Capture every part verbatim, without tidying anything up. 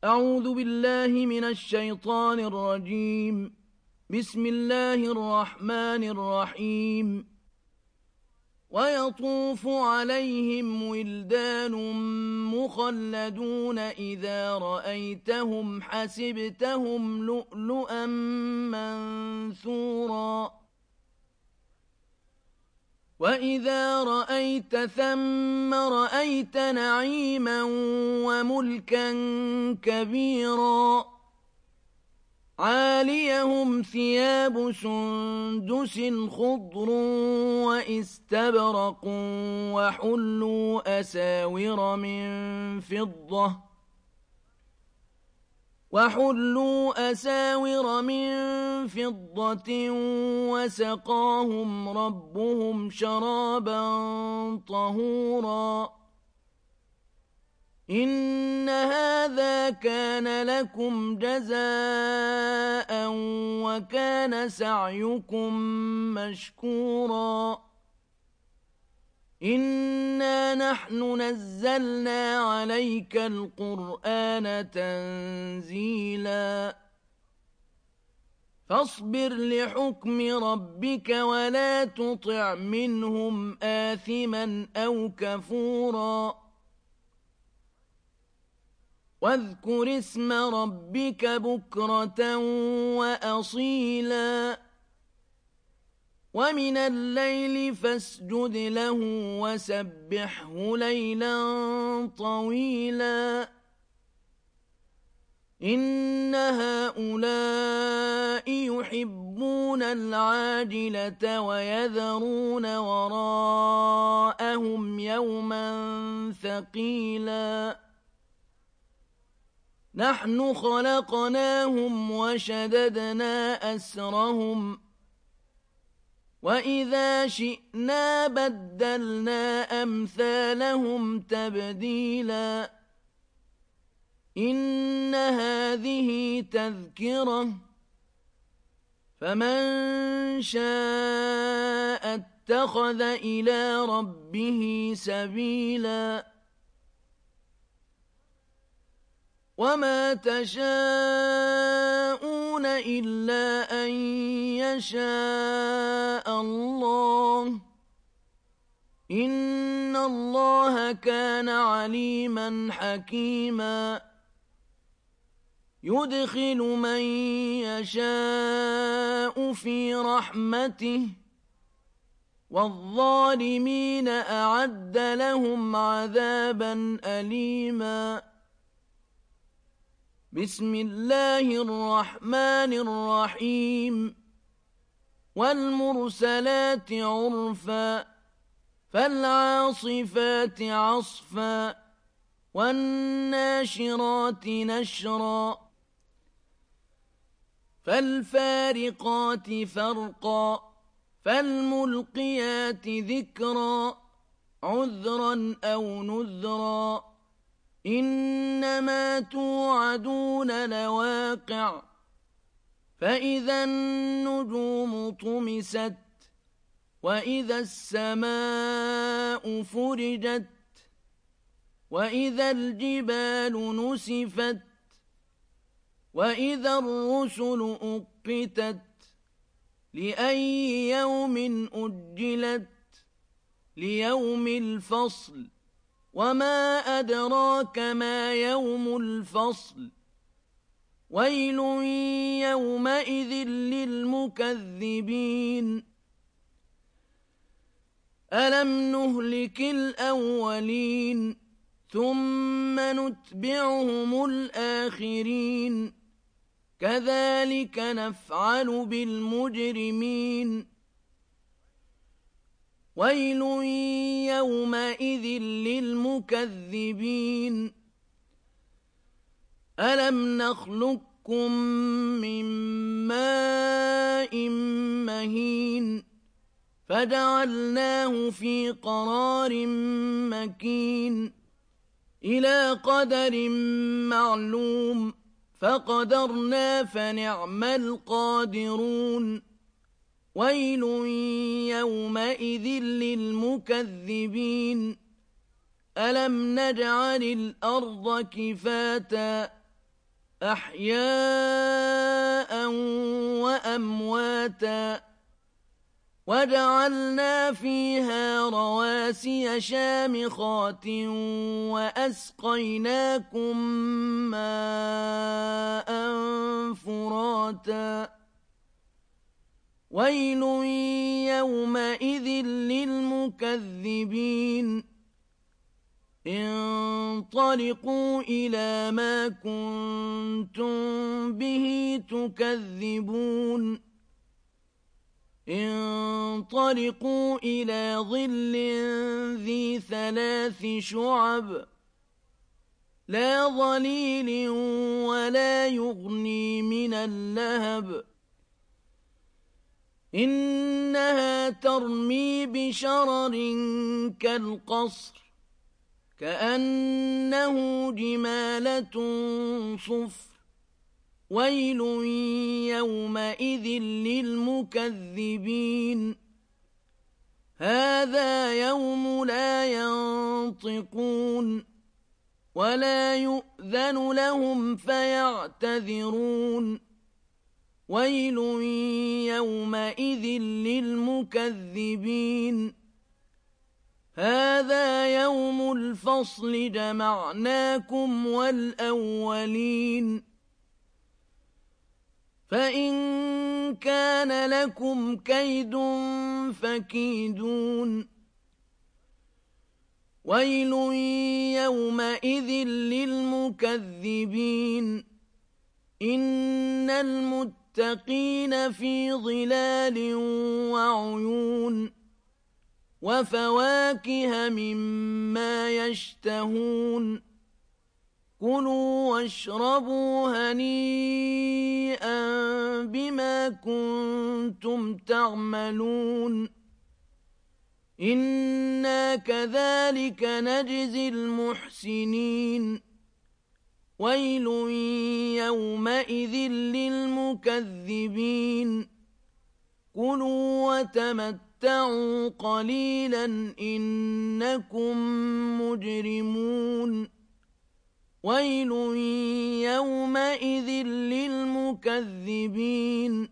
أعوذ بالله من الشيطان الرجيم. بسم الله الرحمن الرحيم. ويطوف عليهم ولدان مخلدون إذا رأيتهم حسبتهم لؤلؤا منثورا وإذا رأيت ثم رأيت نعيما وملكا كبيرا عاليهم ثياب سندس خضر وإستبرق وحلوا أساور من فضة وحلوا أساور من فضة وسقاهم ربهم شرابا طهورا إن هذا كان لكم جزاء وكان سعيكم مشكورا إنا نحن نزلنا عليك القرآن تنزيلا فاصبر لحكم ربك ولا تطع منهم آثما أو كفورا واذكر اسم ربك بكرة وأصيلا ومن الليل فاسجد له وسبحه ليلا طويلا إن هؤلاء يحبون العاجلة ويذرون وراءهم يوما ثقيلا نحن خلقناهم وشددنا أسرهم وإذا شئنا بدلنا أمثالهم تبديلا إن هذه تذكرة فمن شاء اتخذ إلى ربه سبيلا وما تشاءون إلا أن يشاء الله إن الله كان عليما حكيما يدخل من يشاء في رحمته والظالمين أعد لهم عذابا أليما بسم الله الرحمن الرحيم والمرسلات عرفا فالعاصفات عصفا والناشرات نشرا فالفارقات فرقا فالملقيات ذكرا عذرا أو نذرا إنما توعدون لواقع فإذا النجوم طمست وإذا السماء فرجت وإذا الجبال نسفت وإذا الرسل أقتت لأي يوم أجلت ليوم الفصل وما أدراك ما يوم الفصل ويل يومئذ للمكذبين ألم نهلك الأولين ثم نتبعهم الآخرين كذلك نفعل بالمجرمين ويل يومئذ للمكذبين ألم نخلقكم من ماء مهين فجعلناه في قرار مكين إلى قدر معلوم فقدرنا فنعم القادرون ويل يومئذ للمكذبين ألم نجعل الأرض كفاتا أحياء وأمواتا وجعلنا فيها رواسي شامخات وأسقيناكم ماء فراتا ويل يومئذ للمكذبين انطلقوا إلى ما كنتم به تكذبون انطلقوا إلى ظل ذي ثلاث شعب لا ظليل ولا يغني من اللهب إنها ترمي بشرر كالقصر كأنه جمالة صفر ويل يومئذ للمكذبين هذا يوم لا ينطقون ولا يؤذن لهم فيعتذرون ويل يومئذ للمكذبين هذا يوم الفصل جمعناكم والأولين فإن كان لكم كيد فكيدون ويل يومئذ للمكذبين إن المتقين في ظلال وعيون وفواكه مما يشتهون كلوا واشربوا هنيئا بما كنتم تعملون إنا كذلك نجزي المحسنين ويل يومئذ للمكذبين كلوا وتمتعوا قليلا إنكم مجرمون ويل يومئذ للمكذبين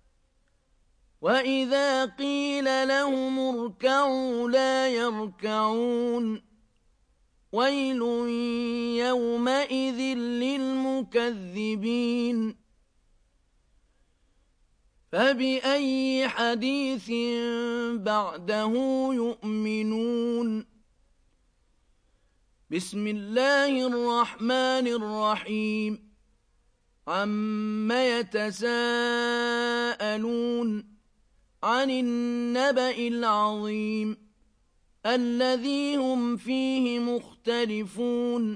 وإذا قيل لهم اركعوا لا يركعون ويل يومئذ للمكذبين فبأي حديث بعده يؤمنون بسم الله الرحمن الرحيم عم يتساءلون عن النبأ العظيم الذي هم فيه مختلفون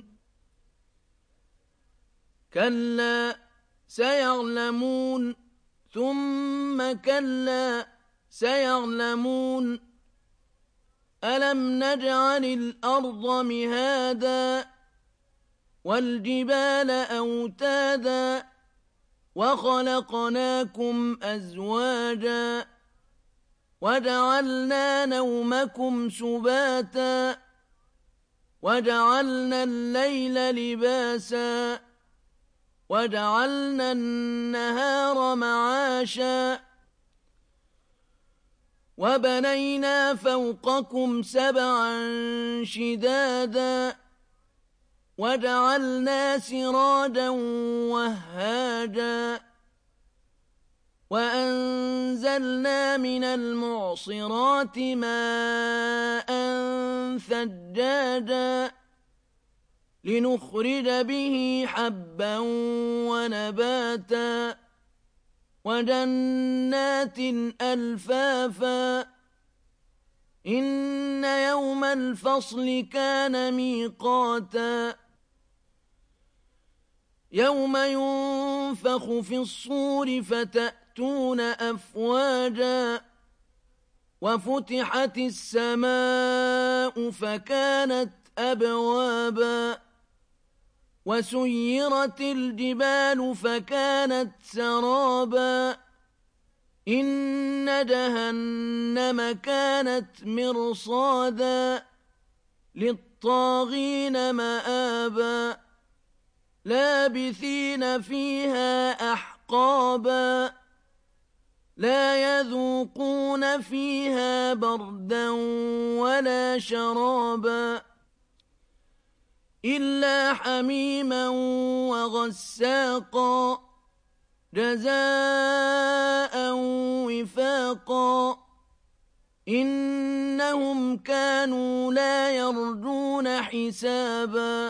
كلا سيعلمون ثم كلا سيعلمون ألم نجعل الأرض مهادا والجبال أوتادا وخلقناكم أزواجا وجعلنا نومكم سباتا وجعلنا الليل لباسا وجعلنا النهار معاشا وبنينا فوقكم سبعا شدادا وجعلنا سراجا وهاجا وأنزلنا من المعصرات ماء ثجاجا لنخرج به حبا ونباتا وجنات ألفافا إن يوم الفصل كان ميقاتا يوم ينفخ في الصور فتأتون أفواجا وفتحت السماء فكانت أبوابا وسيرت الجبال فكانت سرابا إن جهنم كانت مرصادا للطاغين مآبا لابثين فيها أحقابا لا يذوقون فيها بردا ولا شرابا إلا حميما وغساقا جزاء وفاقا إنهم كانوا لا يرجون حسابا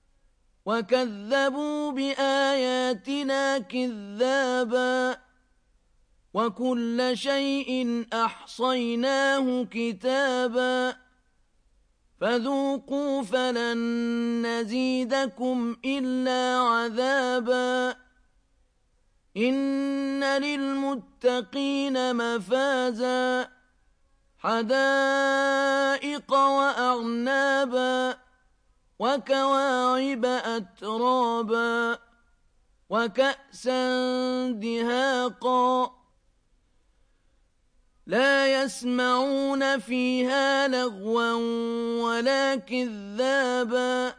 وكذبوا بآياتنا كذابا وكل شيء أحصيناه كتابا فذوقوا فلن نزيدكم إلا عذابا إن للمتقين مفازا حدائق وأعنابا وكواعب أترابا وكأسا دهاقا لا يسمعون فيها لغوا ولا كذابا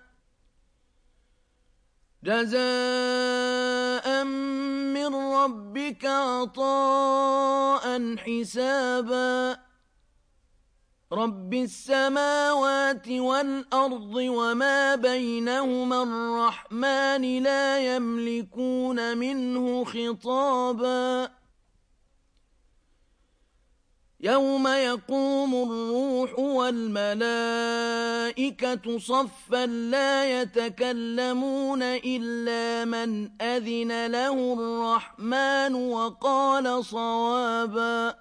جزاء من ربك عطاء حسابا رب السماوات والأرض وما بينهما الرحمن لا يملكون منه خطابا يوم يقوم الروح والملائكة صفا لا يتكلمون إلا من أذن له الرحمن وقال صوابا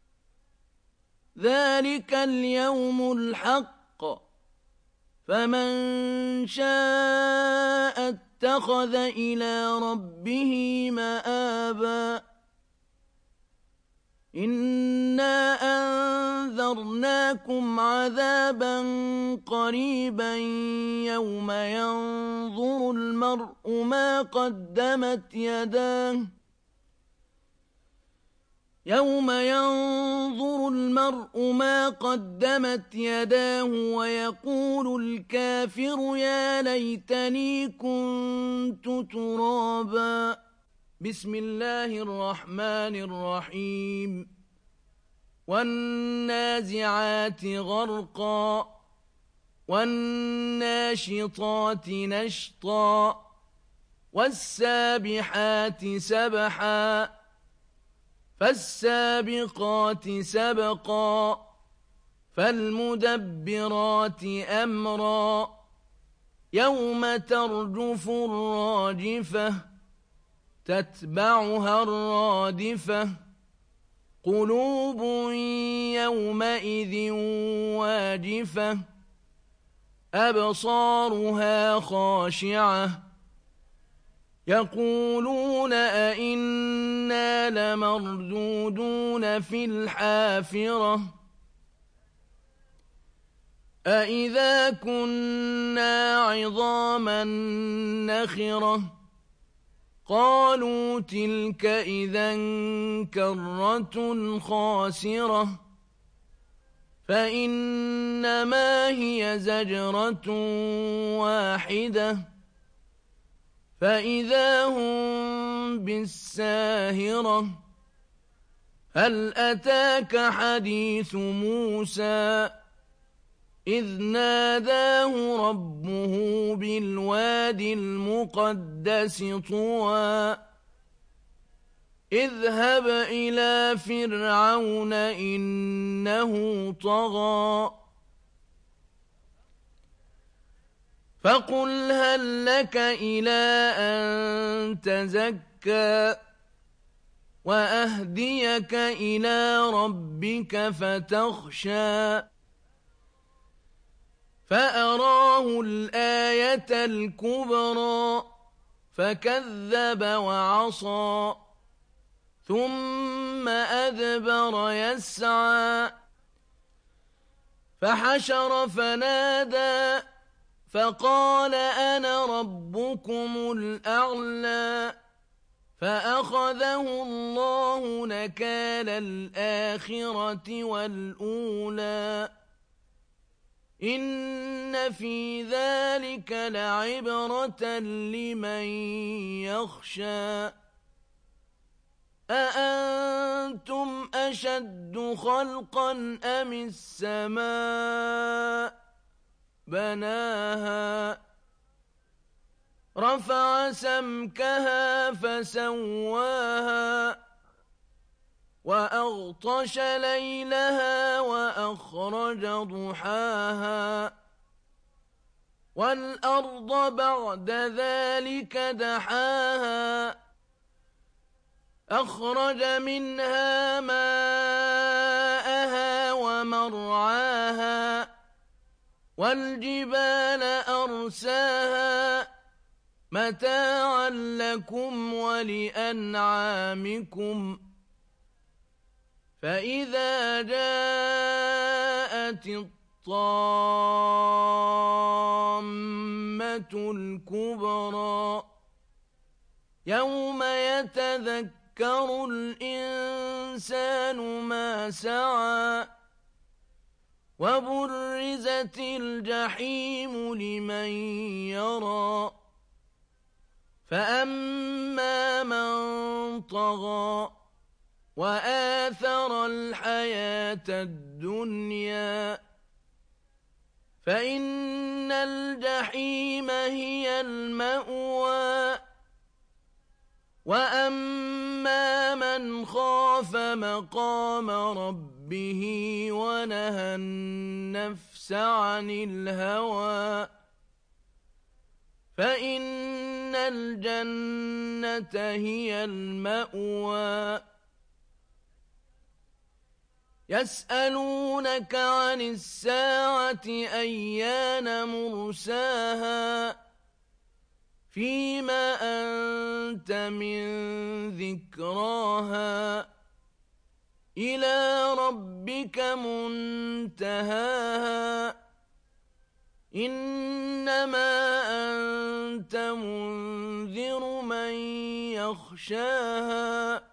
ذلك اليوم الحق فمن شاء اتخذ إلى ربه مآبا إنا أنذرناكم عذابا قريبا يوم ينظر المرء ما قدمت يداه يوم ينظر المرء ما قدمت يداه ويقول الكافر يا ليتني كنت ترابا بسم الله الرحمن الرحيم والنازعات غرقا والناشطات نشطا والسابحات سبحا فالسابقات سبقا فالمدبرات أمرا يوم ترجف الراجفة تتبعها الرادفة قلوب يومئذ واجفة أبصارها خاشعة يقولون أئنا لمردودون في الحافرة أئذا كنا عظاما نخرة قالوا تلك إذا كرة خاسرة فإنما هي زجرة واحدة فإذا هم بالساهرة هل أتاك حديث موسى إذ ناداه ربه بالواد المقدس طوى اذهب إلى فرعون إنه طغى فقل هل لك إلى أن تزكى وأهديك إلى ربك فتخشى فأراه الآية الكبرى فكذب وعصى ثم أدبر يسعى فحشر فنادى فقال أنا ربكم الأعلى فأخذه الله نكال الآخرة والأولى إن في ذلك لعبرة لمن يخشى أأنتم أشد خلقا أم السماء بناها رفع سمكها فسواها وأغطش ليلها وأخرج ضحاها والأرض بعد ذلك دحاها أخرج منها ماءها ومرعاها والجبال أرساها متاعا لكم ولأنعامكم فإذا جاءت الطامة الكبرى يوم يتذكر الإنسان ما سعى وبرزت الجحيم لمن يرى فأما من طغى وآثر الحياة الدنيا فإن الجحيم هي المأوى وأما من خاف مقام ربه ونهى النفس عن الهوى فإن الجنة هي المأوى يسألونك عن الساعة أيان مرساها فيما أنت من ذكراها إلى ربك منتهاها إنما أنت منذر من يخشاها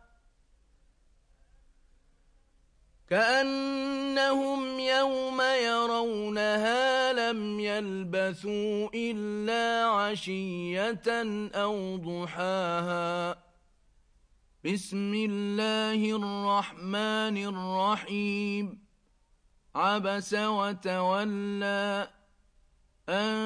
كأنهم يوم يرونها لم يلبثوا إلا عشية أو ضحاها بسم الله الرحمن الرحيم عبس وتولى أن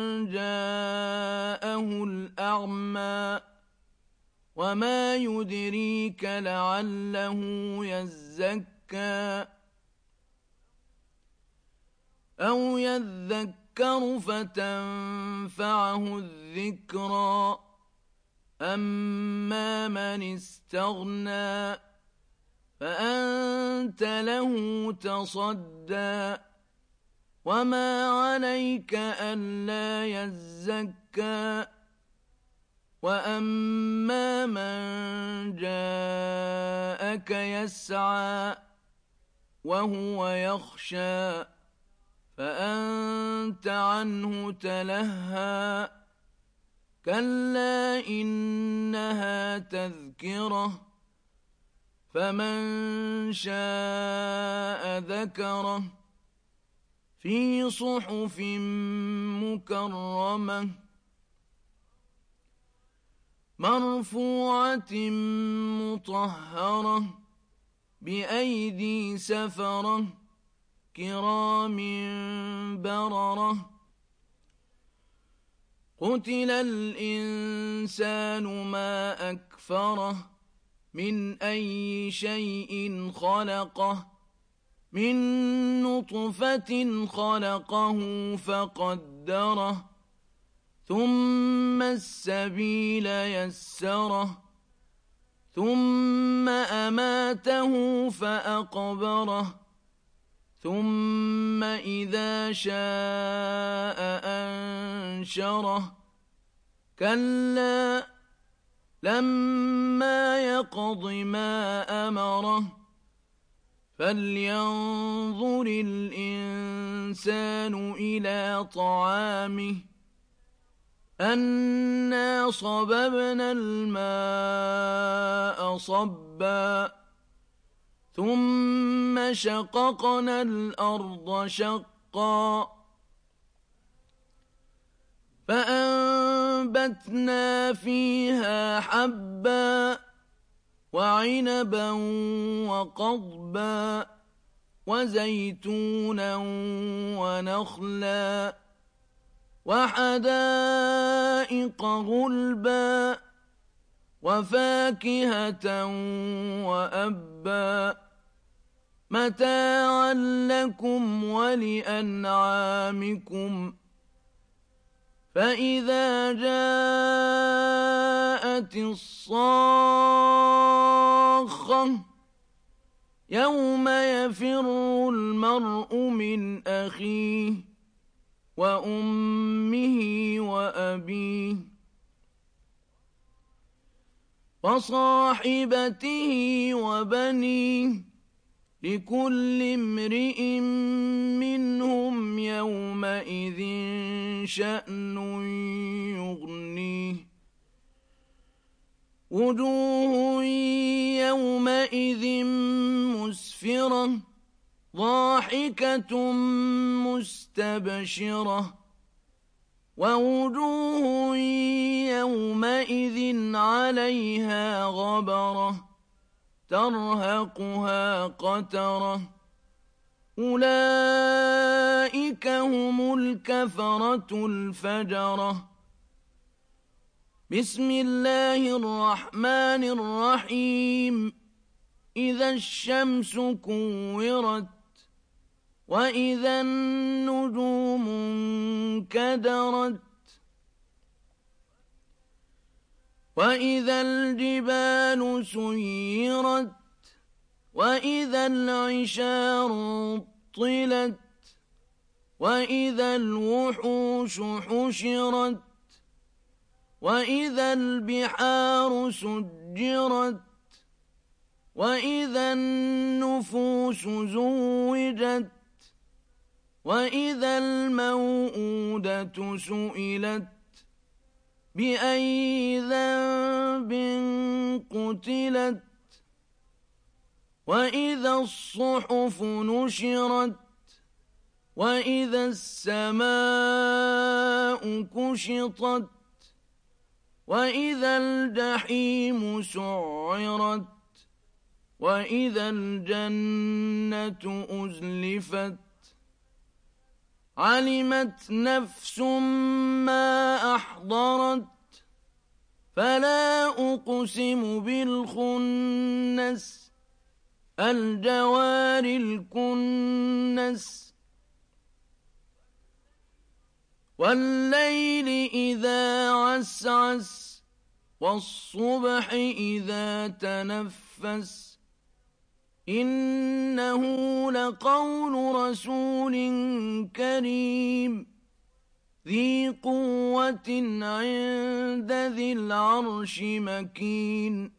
جاءه الأعمى وما يدريك لعله يزكى أو يذكر فتنفعه الذكرى أما من استغنى فأنت له تصدى وما عليك ألا يزكى وأما من جاءك يسعى وهو يخشى فأنت عنه تلهى كلا إنها تذكرة فمن شاء ذكره في صحف مكرمة مرفوعة مطهرة بأيدي سفرة كرام بررة قتل الإنسان ما أكفره من أي شيء خلقه من نطفة خلقه فقدره ثم السبيل يسره ثم أماته فأقبره ثم إذا شاء أنشره كلا لما يقض ما أمره فلينظر الإنسان إلى طعامه أنا صببنا الماء صبا ثم شققنا الأرض شقا فأنبتنا فيها حبا وعنبا وقضبا وزيتونا ونخلا وحدائق غلبا وفاكهة وأبا متاعا لكم ولأنعامكم فإذا جاءت الصاخة يوم يفر المرء من أخيه وأمه وأبيه وصاحبته وبنيه لكل امرئ منهم يومئذ شأن يغنيه وجوه يومئذ مسفرة ضاحكة مستبشرة ووجوه يومئذ عليها غبرة ترهقها قترة أولئك هم الكفرة الفجرة بسم الله الرحمن الرحيم إذا الشمس كورت وإذا النجوم انكدرت وإذا الجبال سيرت وإذا العشار طلت وإذا الوحوش حشرت وإذا البحار سجرت وإذا النفوس زوجت وإذا الموءودة سئلت بأي ذنب قتلت وإذا الصحف نشرت وإذا السماء كشطت وإذا الجحيم سعرت وإذا الجنة أزلفت علمت نفس ما أحضرت فلا أقسم بالخنس الجوار الكنس والليل إذا عسعس والصبح إذا تنفس إنه لقول رسول كريم ذي قوة عند ذي العرش مكين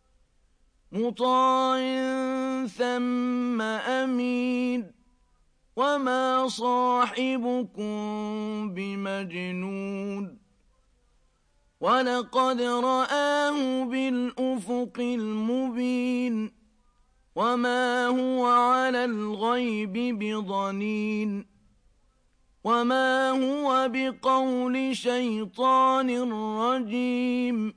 مطاع ثم أمين وما صاحبكم بمجنون ولقد رآه بالأفق المبين وما هو على الغيب بضنين وما هو بقول شيطان رجيم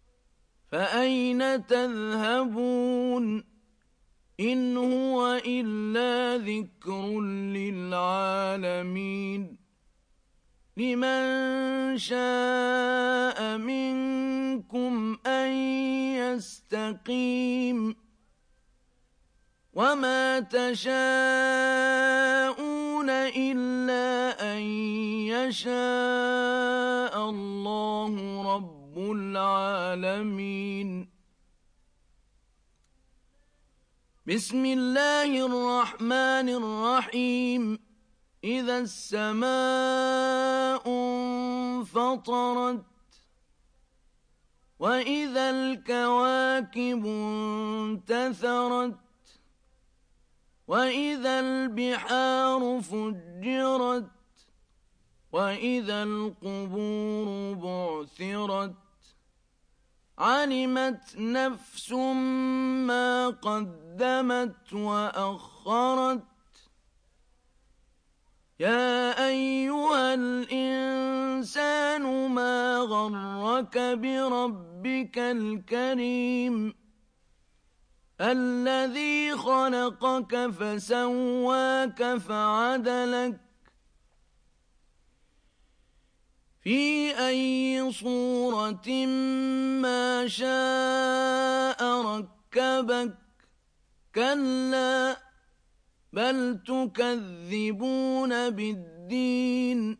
فأين تذهبون إن هو إلا ذكر للعالمين لمن شاء منكم أن يستقيم وما تشاءون إلا أن يشاء الله رب العالمين بسم الله الرحمن الرحيم إذا السماء انفطرت وإذا الكواكب انتثرت وإذا البحار فجرت وإذا القبور بعثرت علمت نفس ما قدمت وأخرت يا أيها الإنسان ما غرك بربك الكريم الذي خلقك فسواك فعدلك في أي صورة ما شاء ركبك كلا بل تكذبون بالدين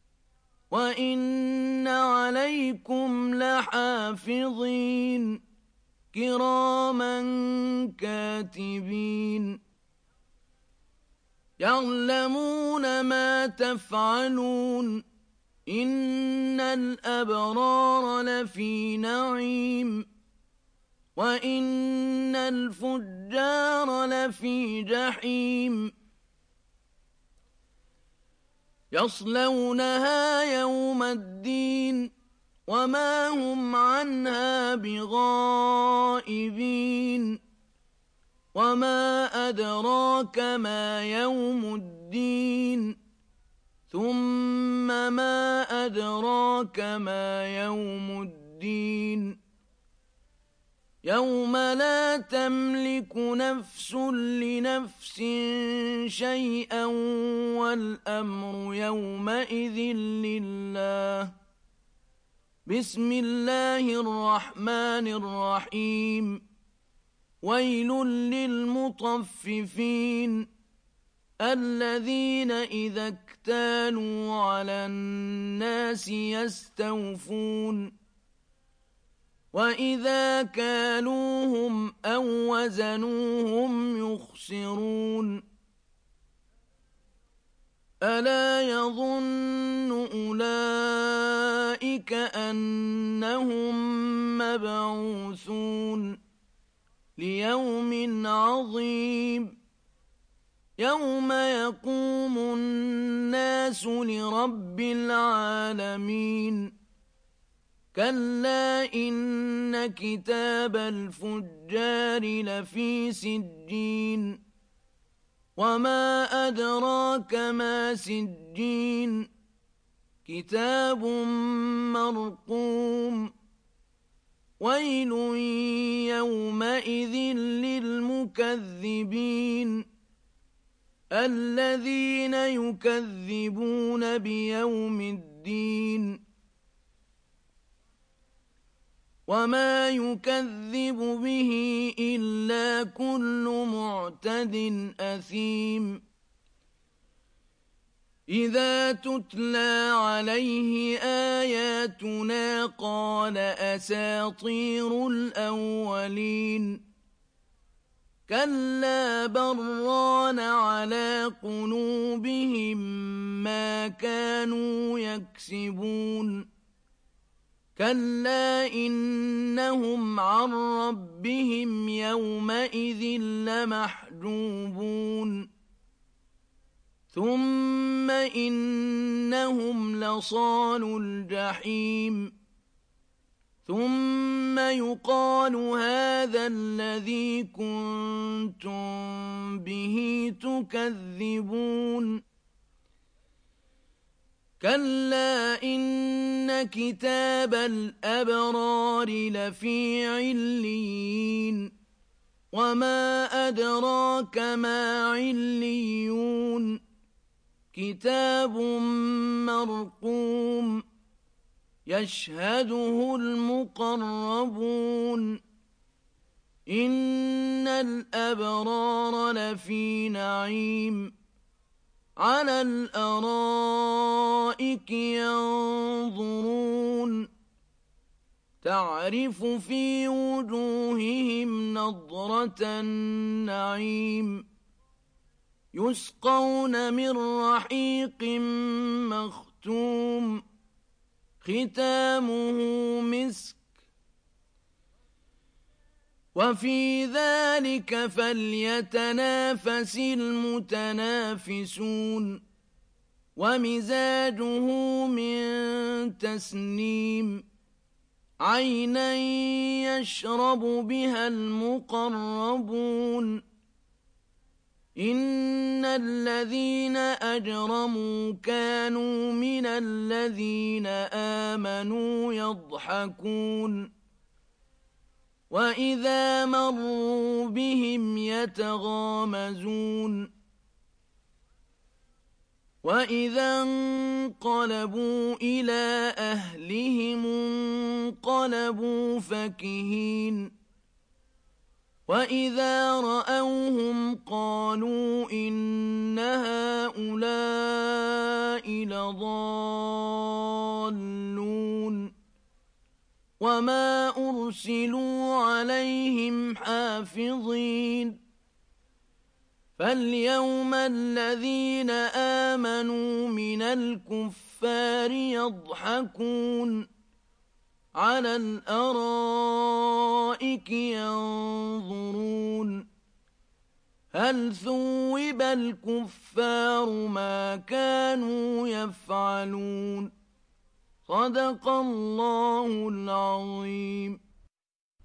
وإن عليكم لحافظين كراما كاتبين يعلمون ما تفعلون إن الأبرار لفي نعيم وإن الفجار لفي جحيم يصلونها يوم الدين وما هم عنها بغائبين وما أدراك ما يوم الدين ثم ما أدراك ما يوم الدين يوم لا تملك نفس لنفس شيئا والأمر يومئذ لله بسم الله الرحمن الرحيم ويل للمطففين الذين إذا اكتالوا على الناس يستوفون وإذا كالوهم أو وزنوهم يخسرون ألا يظن أولئك أنهم مبعوثون ليوم عظيم يوم يقوم الناس لرب العالمين كلا إن كتاب الفجار لفي سجين وما أدراك ما سجين كتاب مرقوم ويل يومئذ للمكذبين الذين يكذبون بيوم الدين وما يكذب به إلا كل معتد أثيم إذا تتلى عليه آياتنا قال أساطير الأولين كلا بران على قلوبهم ما كانوا يكسبون كلا إنهم عن ربهم يومئذ لمحجوبون ثم إنهم لصالو الجحيم ثم يقال هذا الذي كنتم به تكذبون كلا إن كتاب الأبرار لفي عليين وما أدراك ما عليون كتاب مرقوم يشهده المقربون إن الأبرار لفي نعيم على الأرائك ينظرون تعرف في وجوههم نضرة النعيم يسقون من رحيق مختوم ختامه مسك وفي ذلك فليتنافس المتنافسون ومزاجه من تسنيم عينا يشرب بها المقربون إن الذين أجرموا كانوا من الذين آمنوا يضحكون وإذا مروا بهم يتغامزون وإذا انقلبوا إلى أهلهم انقلبوا فكهين وإذا رأوهم قالوا إن هؤلاء لضالون وما أرسلوا عليهم حافظين فاليوم الذين آمنوا من الكفار يضحكون على الأرائك ينظرون هل ثوب الكفار ما كانوا يفعلون صدق الله العظيم